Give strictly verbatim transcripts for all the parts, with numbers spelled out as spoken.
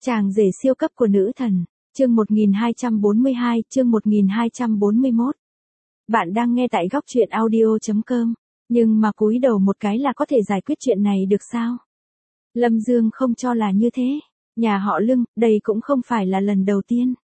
Chàng rể siêu cấp của nữ thần, chương một nghìn hai trăm bốn mươi hai, chương một nghìn hai trăm bốn mươi mốt. Bạn đang nghe tại góc truyện audio chấm com, nhưng mà cúi đầu một cái là có thể giải quyết chuyện này được sao? Lâm Dương không cho là như thế, nhà họ Lương, đây cũng không phải là lần đầu tiên.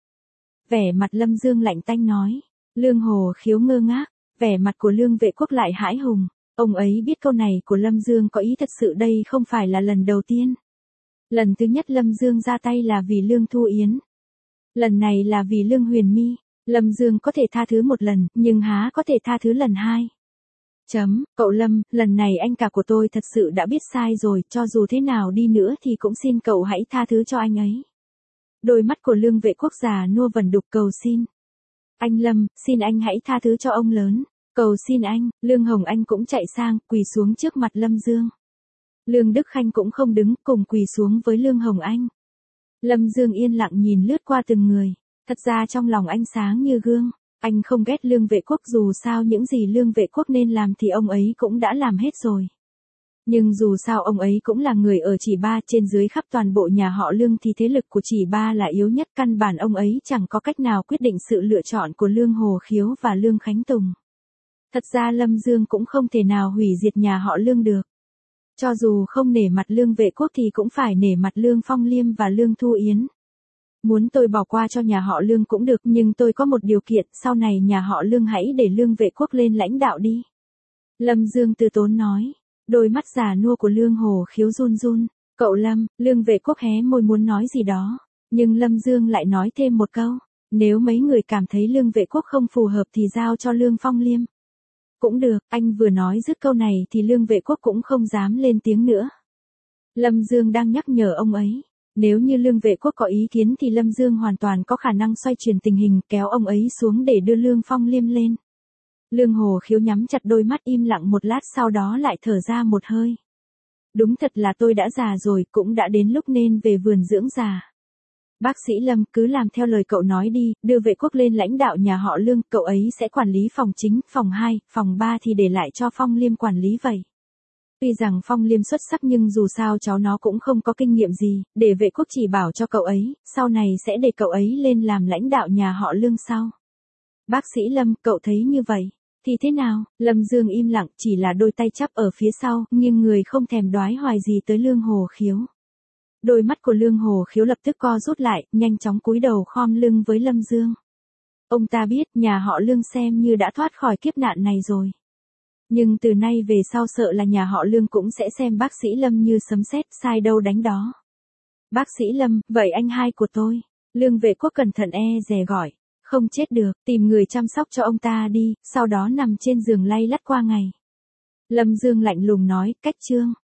Vẻ mặt Lâm Dương lạnh tanh nói, Lương Hồ Khiếu ngơ ngác, vẻ mặt của Lương Vệ Quốc lại hãi hùng, ông ấy biết câu này của Lâm Dương có ý thật sự đây không phải là lần đầu tiên. Lần thứ nhất Lâm Dương ra tay là vì Lương Thu Yến. Lần này là vì Lương Huyền My, Lâm Dương có thể tha thứ một lần, nhưng há có thể tha thứ lần hai. Chấm, cậu Lâm, lần này anh cả của tôi thật sự đã biết sai rồi, cho dù thế nào đi nữa thì cũng xin cậu hãy tha thứ cho anh ấy. Đôi mắt của Lương Vệ Quốc già nua vẩn đục cầu xin. Anh Lâm, xin anh hãy tha thứ cho ông lớn, cầu xin anh. Lương Hồng Anh cũng chạy sang, quỳ xuống trước mặt Lâm Dương. Lương Đức Khanh cũng không đứng, cùng quỳ xuống với Lương Hồng Anh. Lâm Dương yên lặng nhìn lướt qua từng người, thật ra trong lòng anh sáng như gương, anh không ghét Lương Vệ Quốc, dù sao những gì Lương Vệ Quốc nên làm thì ông ấy cũng đã làm hết rồi. Nhưng dù sao ông ấy cũng là người ở Chỉ Ba, trên dưới khắp toàn bộ nhà họ Lương thì thế lực của Chỉ Ba là yếu nhất, căn bản ông ấy chẳng có cách nào quyết định sự lựa chọn của Lương Hồ Khiếu và Lương Khánh Tùng. Thật ra Lâm Dương cũng không thể nào hủy diệt nhà họ Lương được. Cho dù không nể mặt Lương Vệ Quốc thì cũng phải nể mặt Lương Phong Liêm và Lương Thu Yến. Muốn tôi bỏ qua cho nhà họ Lương cũng được, nhưng tôi có một điều kiện, sau này nhà họ Lương hãy để Lương Vệ Quốc lên lãnh đạo đi. Lâm Dương từ tốn nói, đôi mắt già nua của Lương Hồ Khiếu run run. Cậu Lâm, Lương Vệ Quốc hé môi muốn nói gì đó, nhưng Lâm Dương lại nói thêm một câu, nếu mấy người cảm thấy Lương Vệ Quốc không phù hợp thì giao cho Lương Phong Liêm. Cũng được, anh vừa nói dứt câu này thì Lương Vệ Quốc cũng không dám lên tiếng nữa. Lâm Dương đang nhắc nhở ông ấy, nếu như Lương Vệ Quốc có ý kiến thì Lâm Dương hoàn toàn có khả năng xoay chuyển tình hình, kéo ông ấy xuống để đưa Lương Phong Liêm lên. Lương Hồ Khiếu nhắm chặt đôi mắt im lặng một lát, sau đó lại thở ra một hơi. Đúng thật là tôi đã già rồi, cũng đã đến lúc nên về vườn dưỡng già. Bác sĩ Lâm, cứ làm theo lời cậu nói đi, đưa Vệ Quốc lên lãnh đạo nhà họ Lương, cậu ấy sẽ quản lý phòng chính, phòng hai, phòng ba thì để lại cho Phong Liêm quản lý vậy. Tuy rằng Phong Liêm xuất sắc nhưng dù sao cháu nó cũng không có kinh nghiệm gì, để Vệ Quốc chỉ bảo cho cậu ấy, sau này sẽ để cậu ấy lên làm lãnh đạo nhà họ Lương sau. Bác sĩ Lâm, cậu thấy như vậy thì thế nào? Lâm Dương im lặng, chỉ là đôi tay chắp ở phía sau, nhưng người không thèm đoái hoài gì tới Lương Hồ Khiếu. Đôi mắt của Lương Hồ Khiếu lập tức co rút lại, nhanh chóng cúi đầu khom lưng với Lâm Dương. Ông ta biết nhà họ Lương xem như đã thoát khỏi kiếp nạn này rồi. Nhưng từ nay về sau sợ là nhà họ Lương cũng sẽ xem bác sĩ Lâm như sấm sét, sai đâu đánh đó. Bác sĩ Lâm, vậy anh hai của tôi. Lương Vệ Quốc cẩn thận e dè gọi, không chết được, tìm người chăm sóc cho ông ta đi, sau đó nằm trên giường lay lắt qua ngày. Lâm Dương lạnh lùng nói, cách chương.